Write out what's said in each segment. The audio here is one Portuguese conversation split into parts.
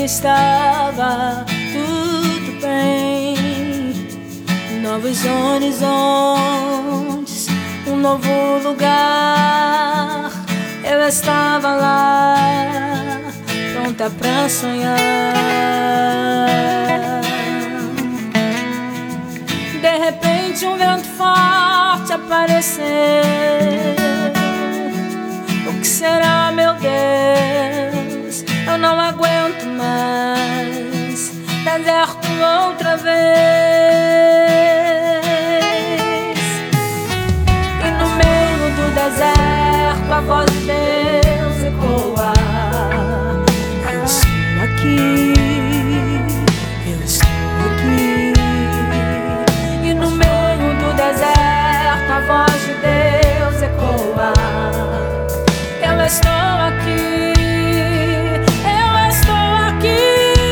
estava tudo bem. Novos horizontes, um novo lugar. Eu estava lá, pronta pra sonhar. De repente um vento forte apareceu. O que será, meu Deus? Eu não aguento mais. Deserto outra vez. E no meio do deserto a voz de Deus ecoa: eu estou aqui, eu estou aqui. E no meio do deserto a voz de Deus ecoa: eu estou aqui, eu estou aqui.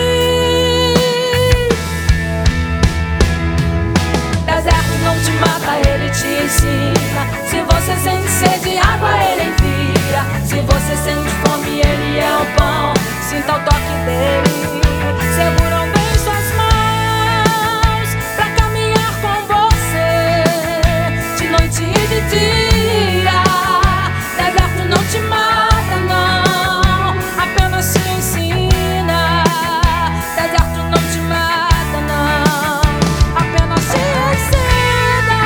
Deserto não te mata, ele te ensina. Se você sente sede, água ele envia. Se você sente fome, ele é o pão. Sinta o toque dele. Seguram bem suas mãos pra caminhar com você de noite e de dia. Deserto não te mata, não, apenas te ensina. Deserto não te mata, não, apenas te ensina.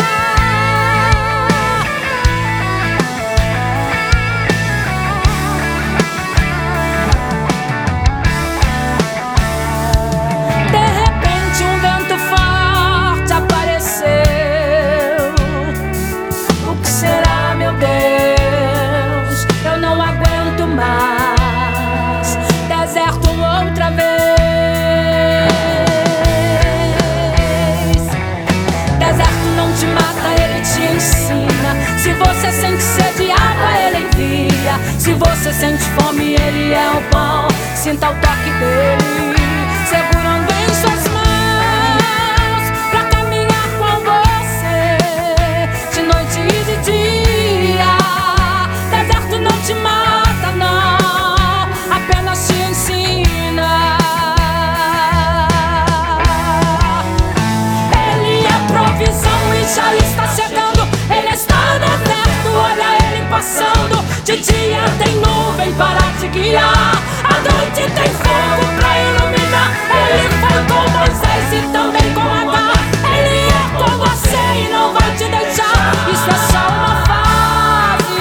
De repente um vento forte apareceu. O que será, meu Deus? Eu não aguento mais. Deserto outra vez. Deserto não te mata, ele te ensina. Se você sente sede, água ele envia. Se você sente fome, ele é o pão. Sinta o toque dele. Segurando em suas mãos pra caminhar com você de noite e de dia. Deserto não te mata, não, apenas te ensina. Ele é provisão e já está chegando. Ele está no deserto, olha ele passando. De dia tem nuvem para te guiar. À noite tem fogo pra iluminar. Ele foi com Moisés e também com Agar. Ele é com você e não vai te deixar. Isso é só uma fase.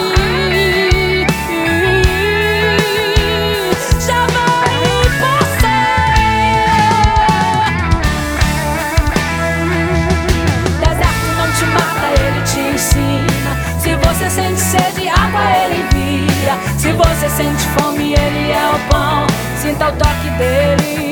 Já vai passar. Deserto não te mata, ele te ensina. Se você sente sede, água ele envia. Se você sente fome, ele é o pão. Sinta o toque dele.